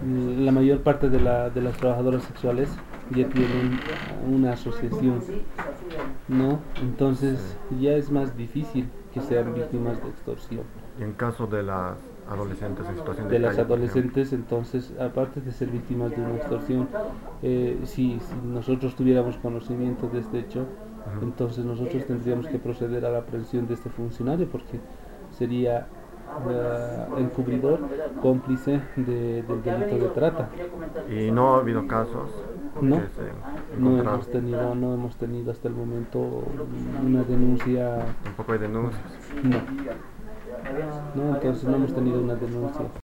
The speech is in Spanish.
la mayor parte de las trabajadoras sexuales ya tienen una asociación, ¿no? Entonces Sí. ya es más difícil que sean víctimas de extorsión. Y en caso de las adolescentes en situación de De las calle, por ejemplo. adolescentes, entonces, aparte de ser víctimas de una extorsión, si nosotros tuviéramos conocimiento de este hecho, Ujú. entonces nosotros tendríamos que proceder a la aprehensión de este funcionario porque sería encubridor, cómplice del delito de trata. Y no ha habido casos No, que se encontraron. no hemos tenido hasta el momento una denuncia. Tampoco hay denuncias. No, no, entonces no hemos tenido una denuncia.